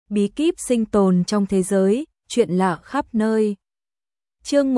bí kíp sinh tồn trong thế giới, chuyện lạ khắp nơi. Chương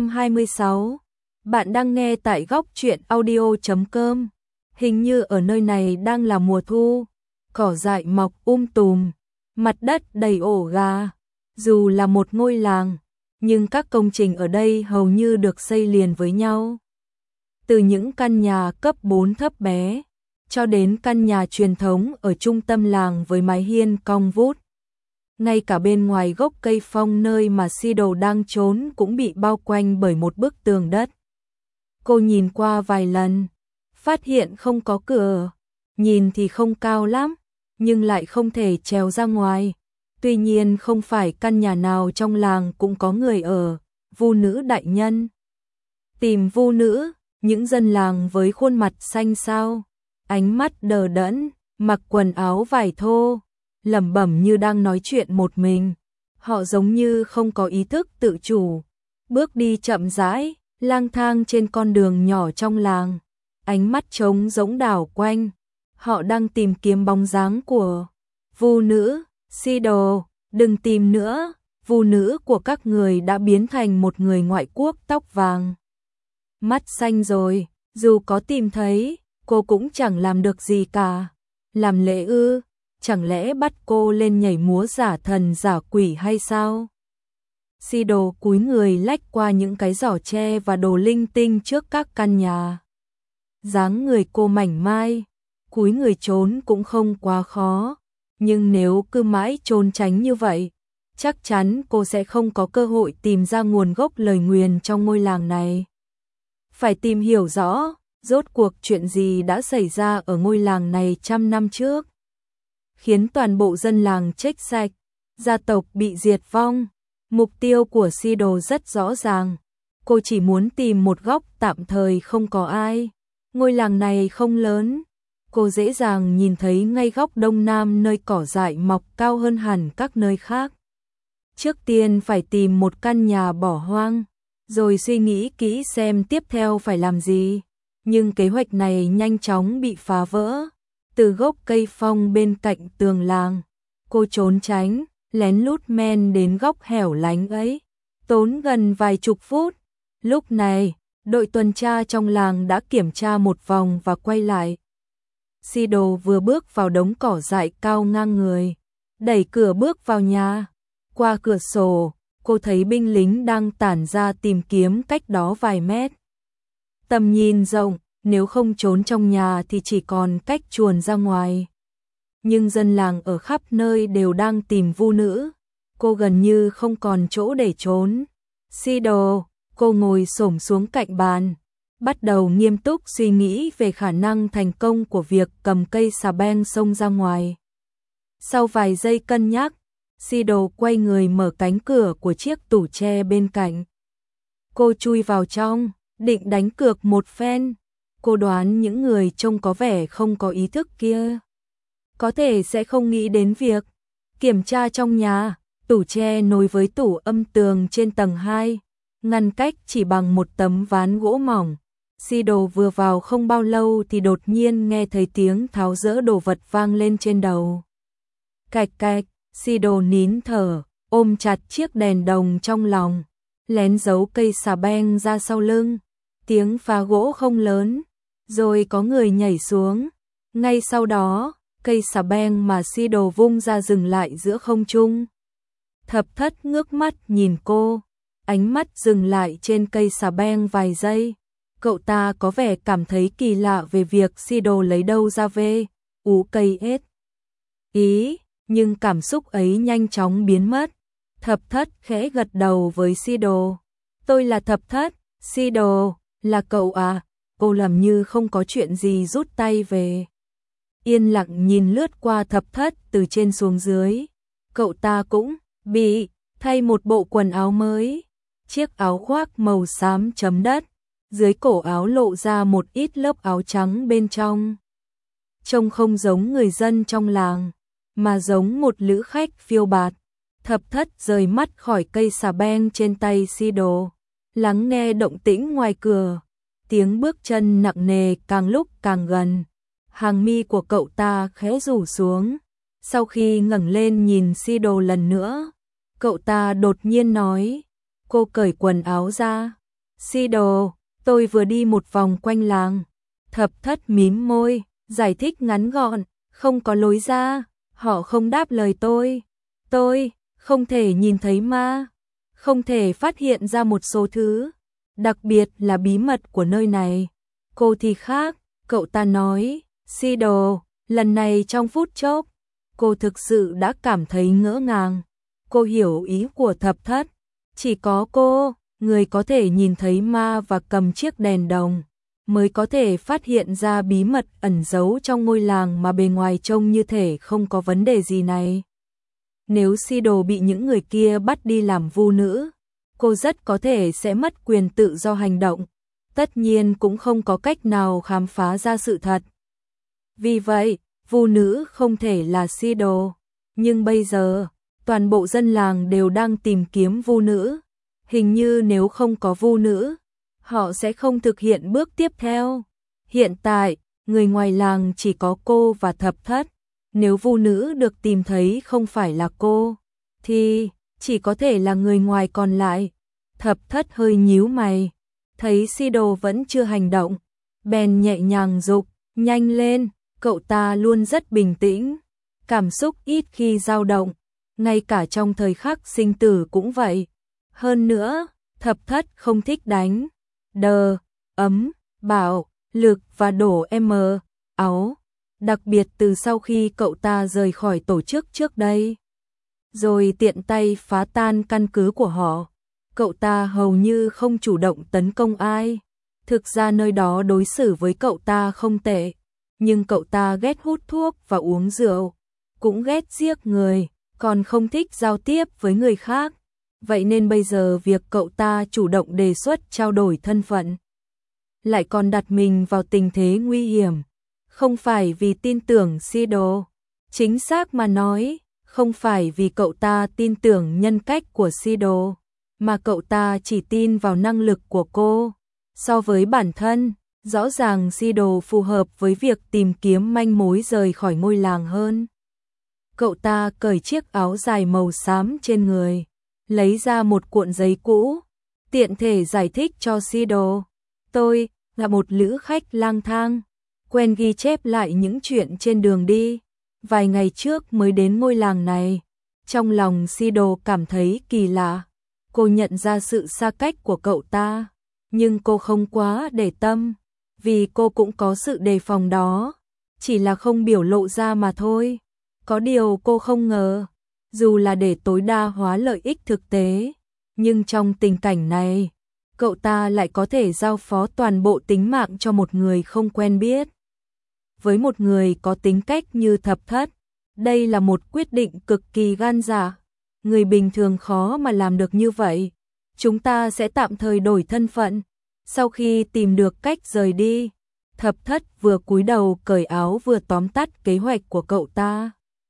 126. Bạn đang nghe tại góc truyện audio.com. Hình như ở nơi này đang là mùa thu, cỏ dại mọc tùm, mặt đất đầy ổ gà. Dù là một ngôi làng, nhưng các công trình ở đây hầu như được xây liền với nhau. Từ những căn nhà cấp 4 thấp bé, cho đến căn nhà truyền thống ở trung tâm làng với mái hiên cong vút. Ngay cả bên ngoài gốc cây phong nơi mà Sido đang trốn cũng bị bao quanh bởi một bức tường đất. Cô nhìn qua vài lần, phát hiện không có cửa, nhìn thì không cao lắm, nhưng lại không thể trèo ra ngoài. Tuy nhiên không phải căn nhà nào trong làng cũng có người ở, Vu nữ đại nhân. Tìm Vu nữ, những dân làng với khuôn mặt xanh xao, ánh mắt đờ đẫn, mặc quần áo vải thô, lẩm bẩm như đang nói chuyện một mình. Họ giống như không có ý thức tự chủ, bước đi chậm rãi, lang thang trên con đường nhỏ trong làng, ánh mắt trống rỗng đảo quanh. Họ đang tìm kiếm bóng dáng của Vu nữ. Sido, đừng tìm nữa, Vu nữ của các người đã biến thành một người ngoại quốc tóc vàng, mắt xanh rồi, dù có tìm thấy, cô cũng chẳng làm được gì cả. Làm lễ ư? Chẳng lẽ bắt cô lên nhảy múa giả thần giả quỷ hay sao? Sido cúi người lách qua những cái giỏ tre và đồ linh tinh trước các căn nhà. Dáng người cô mảnh mai, cúi người trốn cũng không quá khó, nhưng nếu cứ mãi trốn tránh như vậy, chắc chắn cô sẽ không có cơ hội tìm ra nguồn gốc lời nguyền trong ngôi làng này. Phải tìm hiểu rõ, rốt cuộc chuyện gì đã xảy ra ở ngôi làng này trăm năm trước, khiến toàn bộ dân làng chết sạch, gia tộc bị diệt vong. Mục tiêu của Sido rất rõ ràng, cô chỉ muốn tìm một góc tạm thời không có ai. Ngôi làng này không lớn, cô dễ dàng nhìn thấy ngay góc đông nam nơi cỏ dại mọc cao hơn hẳn các nơi khác. Trước tiên phải tìm một căn nhà bỏ hoang, rồi suy nghĩ kỹ xem tiếp theo phải làm gì. Nhưng kế hoạch này nhanh chóng bị phá vỡ. Từ gốc cây phong bên cạnh tường làng, cô trốn tránh, lén lút men đến góc hẻo lánh ấy, tốn gần vài chục phút. Lúc này, đội tuần tra trong làng đã kiểm tra một vòng và quay lại. Sido vừa bước vào đống cỏ dại cao ngang người, đẩy cửa bước vào nhà. Qua cửa sổ, cô thấy binh lính đang tản ra tìm kiếm cách đó vài mét. Tầm nhìn rộng, nếu không trốn trong nhà thì chỉ còn cách chuồn ra ngoài. Nhưng dân làng ở khắp nơi đều đang tìm Vu nữ. Cô gần như không còn chỗ để trốn. Sido, cô ngồi xổm xuống cạnh bàn, bắt đầu nghiêm túc suy nghĩ về khả năng thành công của việc cầm cây xà beng xông ra ngoài. Sau vài giây cân nhắc, Sido quay người mở cánh cửa của chiếc tủ tre bên cạnh. Cô chui vào trong, định đánh cược một phen. Cô đoán những người trông có vẻ không có ý thức kia có thể sẽ không nghĩ đến việc kiểm tra trong nhà. Tủ tre nối với tủ âm tường trên tầng 2, ngăn cách chỉ bằng một tấm ván gỗ mỏng. Sido vừa vào không bao lâu thì đột nhiên nghe thấy tiếng tháo dỡ đồ vật vang lên trên đầu. Cạch cạch, Sido nín thở, ôm chặt chiếc đèn đồng trong lòng, lén giấu cây xà beng ra sau lưng. Tiếng phá gỗ không lớn, rồi có người nhảy xuống. Ngay sau đó, cây xà beng mà Sido vung ra dừng lại giữa không trung. Thập Thất ngước mắt nhìn cô, ánh mắt dừng lại trên cây xà beng vài giây. Cậu ta có vẻ cảm thấy kỳ lạ về việc Sido lấy đâu ra cây ết ý, nhưng cảm xúc ấy nhanh chóng biến mất. Thập Thất khẽ gật đầu với Sido. Tôi là Thập Thất. Sido, là cậu à? Cô làm như không có chuyện gì rút tay về. Yên lặng nhìn lướt qua Thập Thất từ trên xuống dưới. Cậu ta cũng bị thay một bộ quần áo mới. Chiếc áo khoác màu xám chấm đất, dưới cổ áo lộ ra một ít lớp áo trắng bên trong. Trông không giống người dân trong làng, mà giống một lữ khách phiêu bạt. Thập Thất rời mắt khỏi cây xà beng trên tay Sido, lắng nghe động tĩnh ngoài cửa. Tiếng bước chân nặng nề càng lúc càng gần. Hàng mi của cậu ta khẽ rủ xuống, Sau khi ngẩng lên nhìn Si Đồ lần nữa, cậu ta đột nhiên nói, cô cởi quần áo ra. Si Đồ, tôi vừa đi một vòng quanh làng. Thập Thất mím môi, giải thích ngắn gọn, không có lối ra, họ không đáp lời tôi. Tôi không thể nhìn thấy ma, không thể phát hiện ra một số thứ, đặc biệt là bí mật của nơi này. Cô thì khác, cậu ta nói, Si Đồ, lần này trong phút chốc, cô thực sự đã cảm thấy ngỡ ngàng. Cô hiểu ý của Thập Thất, chỉ có cô, người có thể nhìn thấy ma và cầm chiếc đèn đồng, mới có thể phát hiện ra bí mật ẩn giấu trong ngôi làng mà bề ngoài trông như thể không có vấn đề gì này. Nếu Si Đồ bị những người kia bắt đi làm vu nữ, cô rất có thể sẽ mất quyền tự do hành động, tất nhiên cũng không có cách nào khám phá ra sự thật. Vì vậy, vu nữ không thể là Si Đồ, nhưng bây giờ, toàn bộ dân làng đều đang tìm kiếm vu nữ. Hình như nếu không có vu nữ, họ sẽ không thực hiện bước tiếp theo. Hiện tại, người ngoài làng chỉ có cô và Thập Thất. Nếu vu nữ được tìm thấy không phải là cô, thì chỉ có thể là người ngoài còn lại. Thập Thất hơi nhíu mày, thấy Si Đồ vẫn chưa hành động, bèn nhẹ nhàng giục, nhanh lên. Cậu ta luôn rất bình tĩnh, cảm xúc ít khi dao động, ngay cả trong thời khắc sinh tử cũng vậy. Hơn nữa, Thập Thất không thích đánh đờ, ấm, bạo, lực và đổ áo, đặc biệt từ sau khi cậu ta rời khỏi tổ chức trước đây, rồi tiện tay phá tan căn cứ của họ. Cậu ta hầu như không chủ động tấn công ai. Thực ra nơi đó đối xử với cậu ta không tệ, nhưng cậu ta ghét hút thuốc và uống rượu, cũng ghét giết người, còn không thích giao tiếp với người khác. Vậy nên bây giờ việc cậu ta chủ động đề xuất trao đổi thân phận, lại còn đặt mình vào tình thế nguy hiểm, không phải vì tin tưởng Si Đồ. Chính xác mà nói, không phải vì cậu ta tin tưởng nhân cách của Si Đồ, mà cậu ta chỉ tin vào năng lực của cô. So với bản thân, rõ ràng Si Đồ phù hợp với việc tìm kiếm manh mối rời khỏi ngôi làng hơn. Cậu ta cởi chiếc áo dài màu xám trên người, lấy ra một cuộn giấy cũ, tiện thể giải thích cho Si Đồ. Tôi là một lữ khách lang thang, quen ghi chép lại những chuyện trên đường đi. Vài ngày trước mới đến ngôi làng này. Trong lòng Si Đồ cảm thấy kỳ lạ. Cô nhận ra sự xa cách của cậu ta, nhưng cô không quá để tâm, vì cô cũng có sự đề phòng đó, chỉ là không biểu lộ ra mà thôi. Có điều cô không ngờ, dù là để tối đa hóa lợi ích thực tế, nhưng trong tình cảnh này, cậu ta lại có thể giao phó toàn bộ tính mạng cho một người không quen biết. Với một người có tính cách như Thập Thất, đây là một quyết định cực kỳ gan dạ. Người bình thường khó mà làm được như vậy. Chúng ta sẽ tạm thời đổi thân phận. Sau khi tìm được cách rời đi, Thập Thất vừa cúi đầu cởi áo vừa tóm tắt kế hoạch của cậu ta.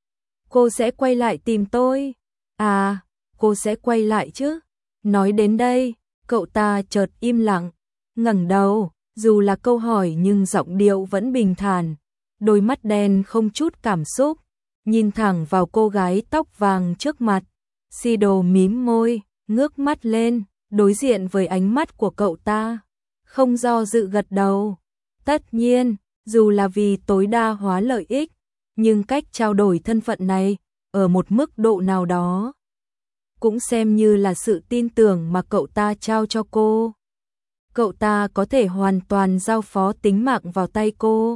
Cô sẽ quay lại tìm tôi. À, cô sẽ quay lại chứ. Nói đến đây, cậu ta chợt im lặng, ngẩng đầu, dù là câu hỏi nhưng giọng điệu vẫn bình thản. Đôi mắt đen không chút cảm xúc, nhìn thẳng vào cô gái tóc vàng trước mặt. Si Đồ mím môi, ngước mắt lên, đối diện với ánh mắt của cậu ta, không do dự gật đầu. Tất nhiên, dù là vì tối đa hóa lợi ích, nhưng cách trao đổi thân phận này, ở một mức độ nào đó, cũng xem như là sự tin tưởng mà cậu ta trao cho cô. Cậu ta có thể hoàn toàn giao phó tính mạng vào tay cô,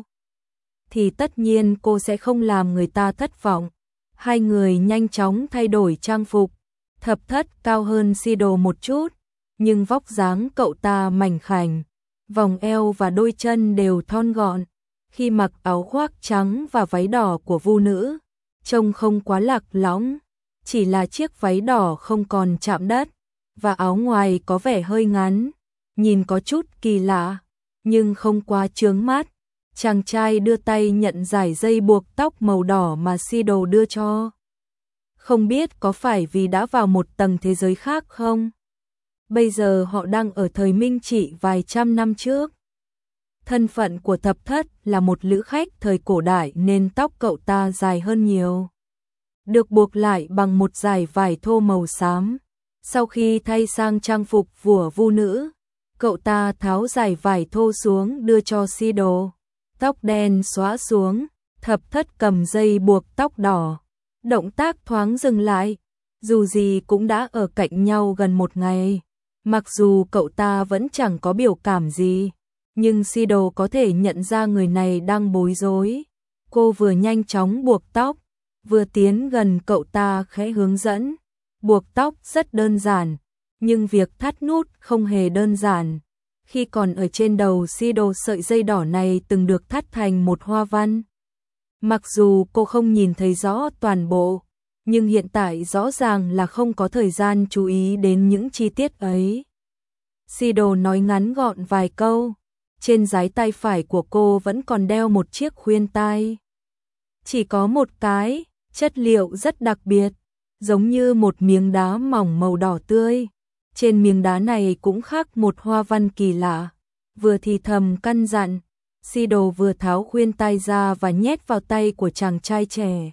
thì tất nhiên cô sẽ không làm người ta thất vọng. Hai người nhanh chóng thay đổi trang phục. Thập Thất cao hơn Si Đồ một chút, nhưng vóc dáng cậu ta mảnh khảnh, vòng eo và đôi chân đều thon gọn. Khi mặc áo khoác trắng và váy đỏ của vu nữ, trông không quá lạc lõng, chỉ là chiếc váy đỏ không còn chạm đất, và áo ngoài có vẻ hơi ngắn, nhìn có chút kỳ lạ, nhưng không quá chướng mắt. Chàng trai đưa tay nhận giải dây buộc tóc màu đỏ mà Si Đồ đưa cho. Không biết có phải vì đã vào một tầng thế giới khác không? Bây giờ họ đang ở thời Minh Trị vài trăm năm trước. Thân phận của Thập Thất là một lữ khách thời cổ đại nên tóc cậu ta dài hơn nhiều. được buộc lại bằng một dải vải thô màu xám. Sau khi thay sang trang phục của vu nữ, cậu ta tháo dải vải thô xuống đưa cho Sido. Tóc đen xóa xuống, Thập Thất cầm dây buộc tóc đỏ. Động tác thoáng dừng lại, dù gì cũng đã ở cạnh nhau gần một ngày. Mặc dù cậu ta vẫn chẳng có biểu cảm gì, nhưng Sido có thể nhận ra người này đang bối rối. Cô vừa nhanh chóng buộc tóc, vừa tiến gần cậu ta khẽ hướng dẫn. Buộc tóc rất đơn giản, nhưng việc thắt nút không hề đơn giản. Khi còn ở trên đầu Sido, sợi dây đỏ này từng được thắt thành một hoa văn. Mặc dù cô không nhìn thấy rõ toàn bộ, nhưng hiện tại rõ ràng là không có thời gian chú ý đến những chi tiết ấy. Sido nói ngắn gọn vài câu. Trên dái tay phải của cô vẫn còn đeo một chiếc khuyên tai. Chỉ có một cái, chất liệu rất đặc biệt, giống như một miếng đá mỏng màu đỏ tươi. Trên miếng đá này cũng khắc một hoa văn kỳ lạ. Vừa thì thầm căn dặn, Sido vừa tháo khuyên tai ra và nhét vào tay của chàng trai trẻ.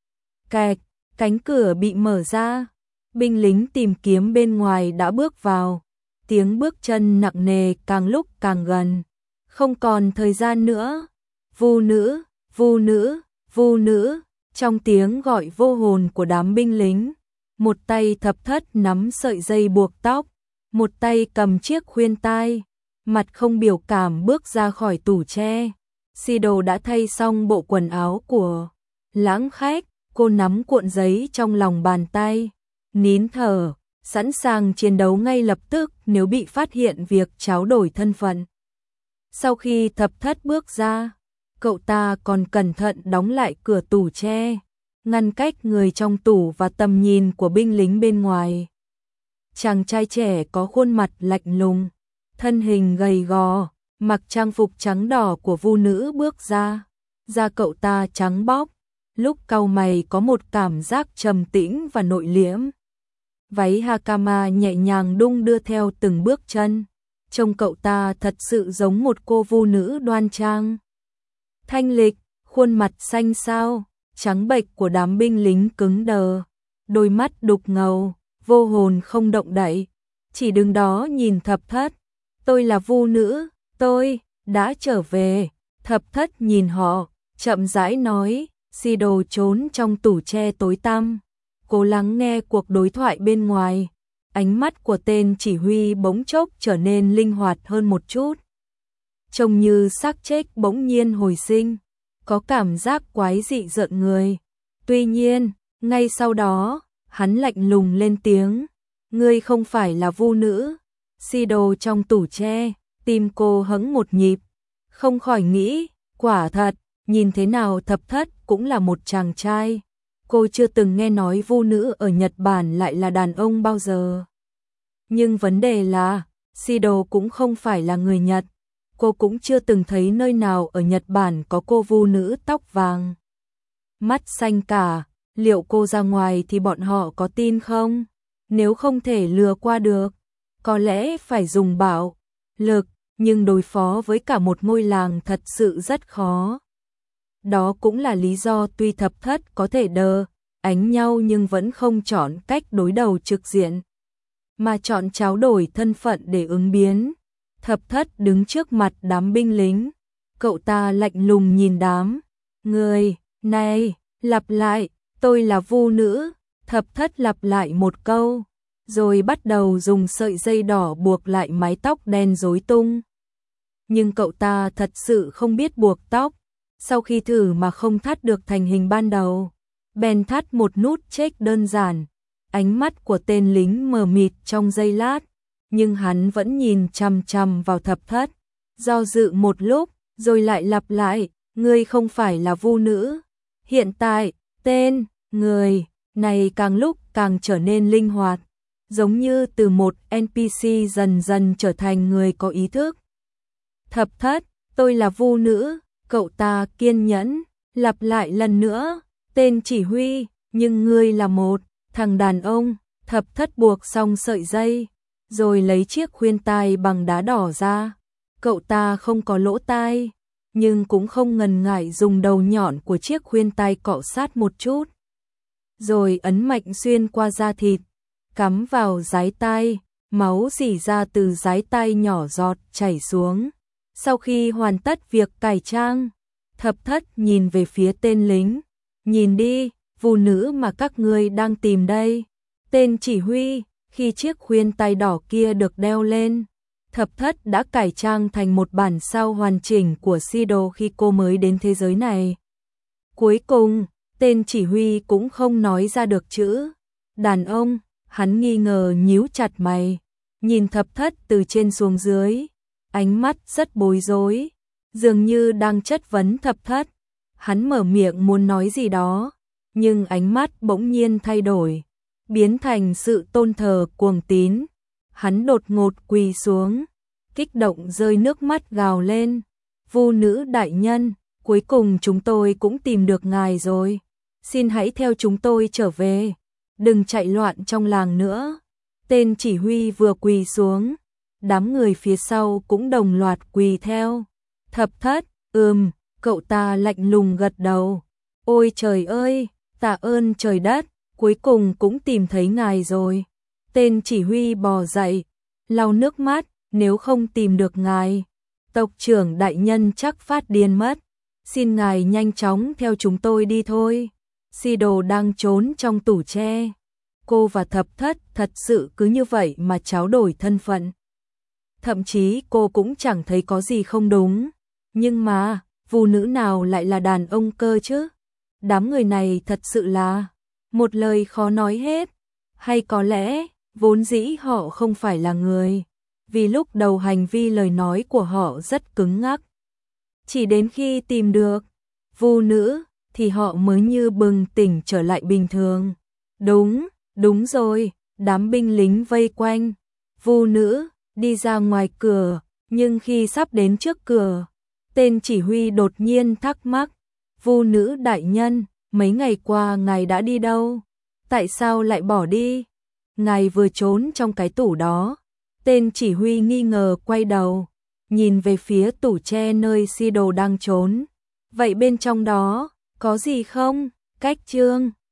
Kẹt, cánh cửa bị mở ra. Binh lính tìm kiếm bên ngoài đã bước vào. Tiếng bước chân nặng nề càng lúc càng gần. Không còn thời gian nữa. Vu nữ, vu nữ, vu nữ. Trong tiếng gọi vô hồn của đám binh lính, một tay Thập Thất nắm sợi dây buộc tóc, một tay cầm chiếc khuyên tai, mặt không biểu cảm bước ra khỏi tủ tre. Sido đã thay xong bộ quần áo của lãng khách, cô nắm cuộn giấy trong lòng bàn tay, nín thở, sẵn sàng chiến đấu ngay lập tức nếu bị phát hiện việc tráo đổi thân phận. Sau khi Thập Thất bước ra, cậu ta còn cẩn thận đóng lại cửa tủ tre, ngăn cách người trong tủ và tầm nhìn của binh lính bên ngoài. Chàng trai trẻ có khuôn mặt lạnh lùng, thân hình gầy gò, mặc trang phục trắng đỏ của vu nữ bước ra. Da cậu ta trắng bóc, lúc cau mày có một cảm giác trầm tĩnh và nội liễm. Váy hakama nhẹ nhàng đung đưa theo từng bước chân, trông cậu ta thật sự giống một cô vu nữ đoan trang. Thanh lịch, khuôn mặt xanh xao, trắng bệch của đám binh lính cứng đờ, đôi mắt đục ngầu, vô hồn không động đậy, chỉ đứng đó nhìn Thập Thất. Tôi là vu nữ, tôi đã trở về. Thập Thất nhìn họ, chậm rãi nói. Sido trốn trong tủ tre tối tăm, cố lắng nghe cuộc đối thoại bên ngoài. Ánh mắt của tên chỉ huy bỗng chốc trở nên linh hoạt hơn một chút, trông như xác chết bỗng nhiên hồi sinh, có cảm giác quái dị rợn người. Tuy nhiên, ngay sau đó, hắn lạnh lùng lên tiếng, ngươi không phải là vu nữ. Sido trong tủ tre, tim cô hững một nhịp, không khỏi nghĩ, quả thật, nhìn thế nào Thập Thất cũng là một chàng trai. Cô chưa từng nghe nói vu nữ ở Nhật Bản lại là đàn ông bao giờ. Nhưng vấn đề là, Sido cũng không phải là người Nhật. Cô cũng chưa từng thấy nơi nào ở Nhật Bản có cô vu nữ tóc vàng, mắt xanh cả. Liệu cô ra ngoài thì bọn họ có tin không? Nếu không thể lừa qua được, có lẽ phải dùng bạo lực, nhưng đối phó với cả một ngôi làng thật sự rất khó. Đó cũng là lý do tuy Thập Thất có thể ánh nhau nhưng vẫn không chọn cách đối đầu trực diện, mà chọn tráo đổi thân phận để ứng biến. Thập Thất đứng trước mặt đám binh lính, cậu ta lạnh lùng nhìn đám người này, lặp lại, tôi là vu nữ. Thập Thất lặp lại một câu, rồi bắt đầu dùng sợi dây đỏ buộc lại mái tóc đen rối tung. Nhưng cậu ta thật sự không biết buộc tóc. Sau khi thử mà không thắt được thành hình ban đầu, bèn thắt một nút check đơn giản. Ánh mắt của tên lính mờ mịt trong giây lát, nhưng hắn vẫn nhìn chằm chằm vào Thập Thất, do dự một lúc, rồi lại lặp lại, ngươi không phải là vu nữ. Hiện tại, tên người này càng lúc càng trở nên linh hoạt, giống như từ một NPC dần dần trở thành người có ý thức. Thập Thất, tôi là vu nữ. Cậu ta kiên nhẫn, lặp lại lần nữa, tên chỉ huy, nhưng ngươi là một thằng đàn ông. Thập Thất buộc xong sợi dây, rồi lấy chiếc khuyên tai bằng đá đỏ ra. Cậu ta không có lỗ tai, nhưng cũng không ngần ngại dùng đầu nhọn của chiếc khuyên tai cọ sát một chút. rồi ấn mạnh xuyên qua da thịt, cắm vào dái tai, máu rỉ ra từ dái tai nhỏ giọt chảy xuống. Sau khi hoàn tất việc cải trang, Thập Thất nhìn về phía tên lính, nhìn đi, phụ nữ mà các ngươi đang tìm đây. Tên chỉ huy, khi chiếc khuyên tai đỏ kia được đeo lên, Thập Thất đã cải trang thành một bản sao hoàn chỉnh của Sido khi cô mới đến thế giới này. Cuối cùng, tên chỉ huy cũng không nói ra được chữ đàn ông, hắn nghi ngờ nhíu chặt mày, nhìn Thập Thất từ trên xuống dưới, ánh mắt rất bối rối, dường như đang chất vấn Thập Thất. Hắn mở miệng muốn nói gì đó, nhưng ánh mắt bỗng nhiên thay đổi, biến thành sự tôn thờ cuồng tín. Hắn đột ngột quỳ xuống, kích động rơi nước mắt gào lên. Vu nữ đại nhân, cuối cùng chúng tôi cũng tìm được ngài rồi. Xin hãy theo chúng tôi trở về, đừng chạy loạn trong làng nữa. Tên chỉ huy vừa quỳ xuống, đám người phía sau cũng đồng loạt quỳ theo. Thập Thất, cậu ta lạnh lùng gật đầu. Ôi trời ơi, tạ ơn trời đất, cuối cùng cũng tìm thấy ngài rồi. Tên chỉ huy bò dậy, lau nước mắt, nếu không tìm được ngài, tộc trưởng đại nhân chắc phát điên mất. Xin ngài nhanh chóng theo chúng tôi đi thôi. Sido đang trốn trong tủ tre. Cô và Thập Thất thật sự cứ như vậy mà tráo đổi thân phận. Thậm chí cô cũng chẳng thấy có gì không đúng. Nhưng mà, phụ nữ nào lại là đàn ông cơ chứ? Đám người này thật sự là một lời khó nói hết. Hay có lẽ, vốn dĩ họ không phải là người. Vì lúc đầu hành vi lời nói của họ rất cứng ngắc. Chỉ đến khi tìm được phụ nữ, thì họ mới như bừng tỉnh trở lại bình thường. Đúng rồi, đám binh lính vây quanh phụ nữ, đi ra ngoài cửa, nhưng khi sắp đến trước cửa, tên chỉ huy đột nhiên thắc mắc. Phụ nữ đại nhân, mấy ngày qua ngài đã đi đâu? Tại sao lại bỏ đi? Ngài vừa trốn trong cái tủ đó. Tên chỉ huy nghi ngờ quay đầu, nhìn về phía tủ tre nơi Sido đang trốn. Vậy bên trong đó, có gì không? Cách chương